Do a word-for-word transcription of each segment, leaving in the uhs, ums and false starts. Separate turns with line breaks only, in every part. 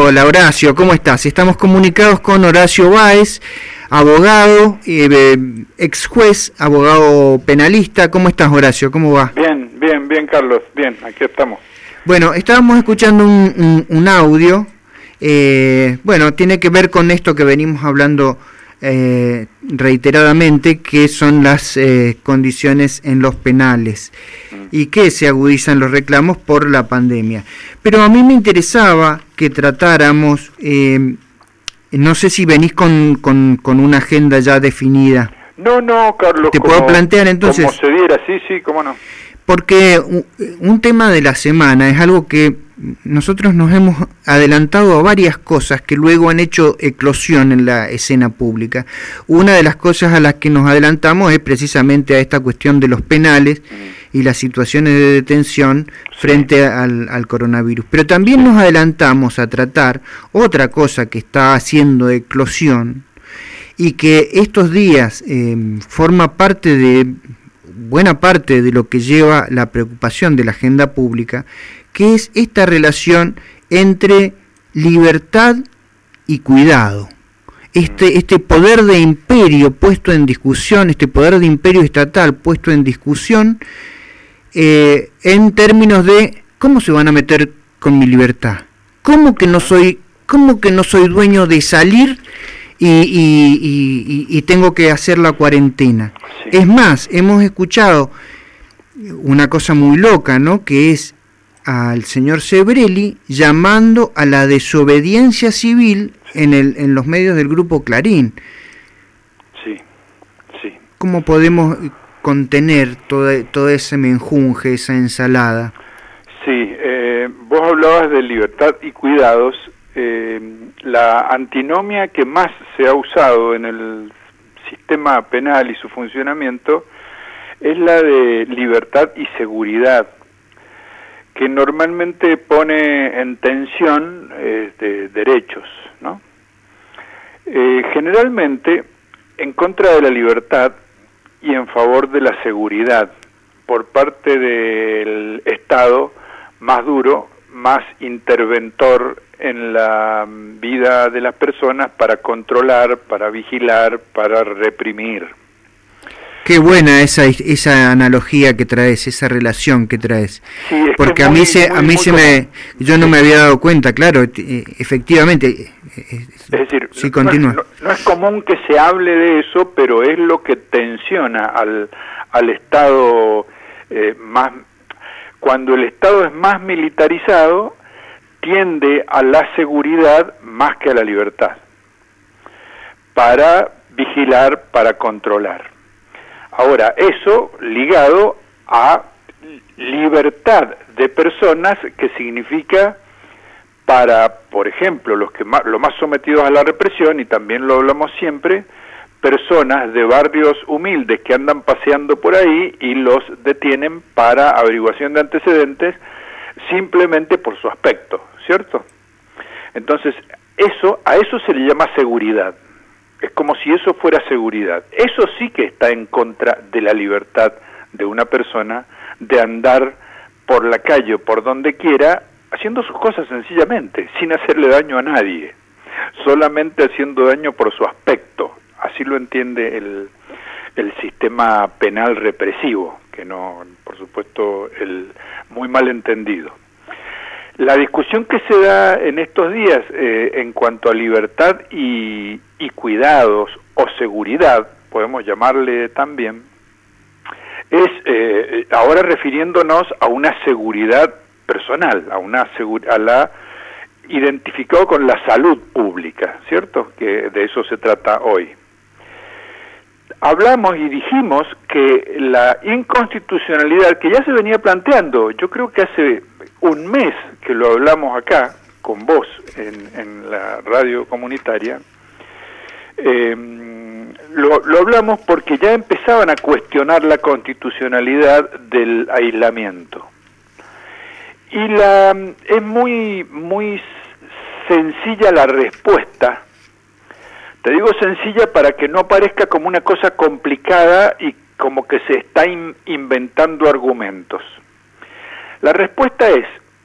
Hola Horacio, ¿cómo estás? Estamos comunicados con Horacio Báez, abogado, eh, ex juez, abogado penalista. ¿Cómo estás, Horacio? ¿Cómo va?
Bien, bien, bien, Carlos. Bien, aquí estamos.
Bueno, estábamos escuchando un, un, un audio. Eh, bueno, tiene que ver con esto que venimos hablando eh, reiteradamente, que son las eh, condiciones en los penales mm. y que se agudizan los reclamos por la pandemia. Pero a mí me interesaba que tratáramos, eh, no sé si venís con, con, con una agenda ya definida.
No, no, Carlos.
¿Te como, puedo plantear entonces?
Como se diera, sí, sí, cómo no.
Porque un, un tema de la semana es algo que nosotros nos hemos adelantado a varias cosas que luego han hecho eclosión en la escena pública. Una de las cosas a las que nos adelantamos es precisamente a esta cuestión de los penales mm. y las situaciones de detención frente sí. al, al coronavirus. Pero también nos adelantamos a tratar otra cosa que está haciendo eclosión y que estos días eh, forma parte de buena parte de lo que lleva la preocupación de la agenda pública, que es esta relación entre libertad y cuidado. Este, este poder de imperio puesto en discusión, este poder de imperio estatal puesto en discusión eh, en términos de cómo se van a meter con mi libertad. ¿Cómo que no soy, cómo que no soy dueño de salir y, y, y, y tengo que hacer la cuarentena? Sí. Es más, hemos escuchado una cosa muy loca, ¿no? Que es al señor Sebrelli llamando a la desobediencia civil en el en los medios del grupo Clarín.
Sí, sí.
¿Cómo podemos contener todo, todo ese menjunje, esa ensalada?
Sí, eh, vos hablabas de libertad y cuidados. Eh, la antinomia que más se ha usado en el sistema penal y su funcionamiento es la de libertad y seguridad, que normalmente pone en tensión eh, de derechos, ¿no? Eh, generalmente en contra de la libertad y en favor de la seguridad por parte del Estado más duro, más interventor en la vida de las personas para controlar, para vigilar, para reprimir.
Qué buena esa esa analogía que traes, esa relación que traes.
Sí, es
porque
que
a
muy,
mí se
muy,
a mí se
común.
me yo no me había dado cuenta, claro, efectivamente.
Es decir,
sí, continúa.
No, no, no es común que se hable de eso, pero es lo que tensiona al al Estado eh, más. Cuando el Estado es más militarizado, tiende a la seguridad más que a la libertad, para vigilar, para controlar. Ahora, eso ligado a libertad de personas, que significa para, por ejemplo, los que más, los más sometidos a la represión, y también lo hablamos siempre, personas de barrios humildes que andan paseando por ahí y los detienen para averiguación de antecedentes simplemente por su aspecto, ¿cierto? Entonces, eso a eso se le llama seguridad. Es como si eso fuera seguridad. Eso sí que está en contra de la libertad de una persona de andar por la calle o por donde quiera, haciendo sus cosas sencillamente, sin hacerle daño a nadie, solamente haciendo daño por su aspecto. Así lo entiende el, el sistema penal represivo, que no, por supuesto, el muy mal entendido. La discusión que se da en estos días eh, en cuanto a libertad y, y cuidados o seguridad, podemos llamarle también, es eh, ahora refiriéndonos a una seguridad personal, a una a la identificado con la salud pública, ¿cierto? Que de eso se trata hoy. Hablamos y dijimos que la inconstitucionalidad, que ya se venía planteando, yo creo que hace un mes que lo hablamos acá, con vos, en, en la radio comunitaria, eh, lo, lo hablamos porque ya empezaban a cuestionar la constitucionalidad del aislamiento. Y la es muy, muy sencilla la respuesta. Te digo sencilla para que no parezca como una cosa complicada y como que se está in- inventando argumentos. La respuesta es,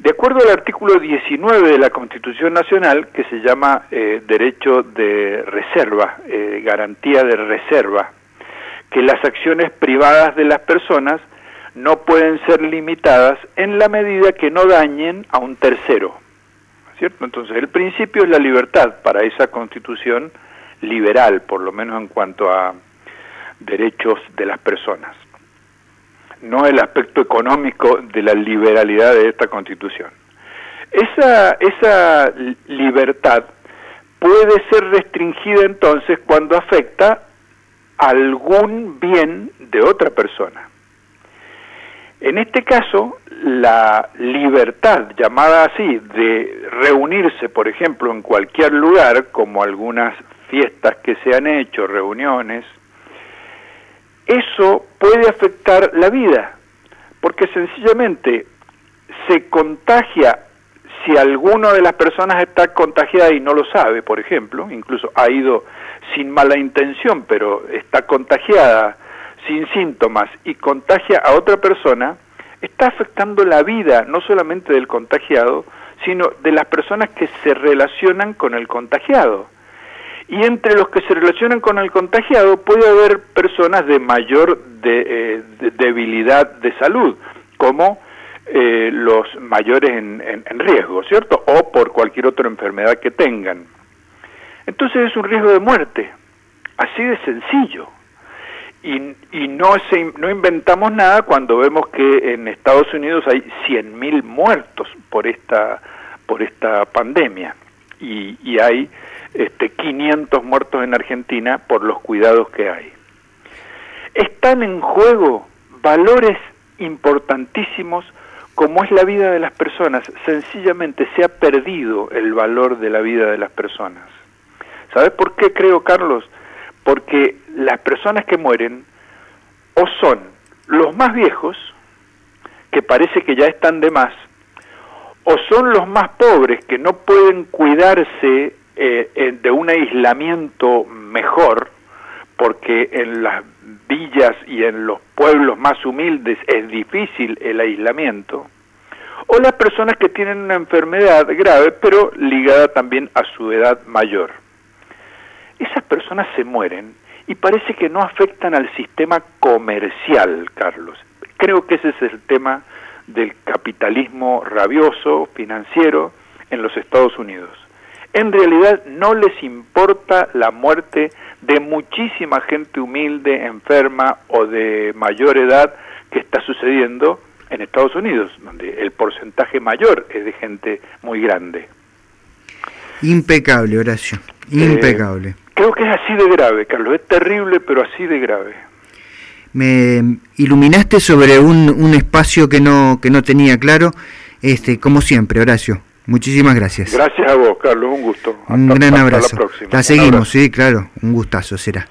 De acuerdo al artículo diecinueve de la Constitución Nacional, que se llama eh, derecho de reserva, eh, garantía de reserva, que las acciones privadas de las personas no pueden ser limitadas en la medida que no dañen a un tercero, ¿cierto? Entonces, el principio es la libertad para esa Constitución liberal, por lo menos en cuanto a derechos de las personas. No el aspecto económico de la liberalidad de esta Constitución. Esa, esa libertad puede ser restringida entonces cuando afecta algún bien de otra persona. En este caso, la libertad, llamada así, de reunirse, por ejemplo, en cualquier lugar, como algunas fiestas que se han hecho, reuniones, eso puede afectar la vida, porque sencillamente se contagia, si alguna de las personas está contagiada y no lo sabe, por ejemplo, incluso ha ido sin mala intención, pero está contagiada sin síntomas y contagia a otra persona, está afectando la vida no solamente del contagiado, sino de las personas que se relacionan con el contagiado. Y entre los que se relacionan con el contagiado puede haber personas de mayor de, eh, de debilidad de salud, como eh, los mayores en, en, en riesgo, ¿cierto? O por cualquier otra enfermedad que tengan. Entonces es un riesgo de muerte, así de sencillo. Y, y no, se, no inventamos nada cuando vemos que en Estados Unidos hay cien mil muertos por esta, por esta pandemia. Y, y hay este, quinientos muertos en Argentina por los cuidados que hay. Están en juego valores importantísimos como es la vida de las personas. Sencillamente se ha perdido el valor de la vida de las personas. ¿Sabes por qué creo, Carlos? Porque las personas que mueren o son los más viejos, que parece que ya están de más, o son los más pobres que no pueden cuidarse eh, de un aislamiento mejor, porque en las villas y en los pueblos más humildes es difícil el aislamiento, o las personas que tienen una enfermedad grave, pero ligada también a su edad mayor. Esas personas se mueren y parece que no afectan al sistema comercial, Carlos. Creo que ese es el tema del capitalismo rabioso, financiero, en los Estados Unidos. En realidad no les importa la muerte de muchísima gente humilde, enferma o de mayor edad que está sucediendo en Estados Unidos, donde el porcentaje mayor es de gente muy grande.
Impecable, Horacio, impecable.
Eh, creo que es así de grave, Carlos, es terrible, pero así de grave.
Me iluminaste sobre un, un espacio que no que no tenía claro, este como siempre, Horacio. Muchísimas gracias.
Gracias a vos, Carlos, un gusto.
Un hasta, gran abrazo.
Hasta la próxima.
La seguimos, sí, claro, un gustazo será.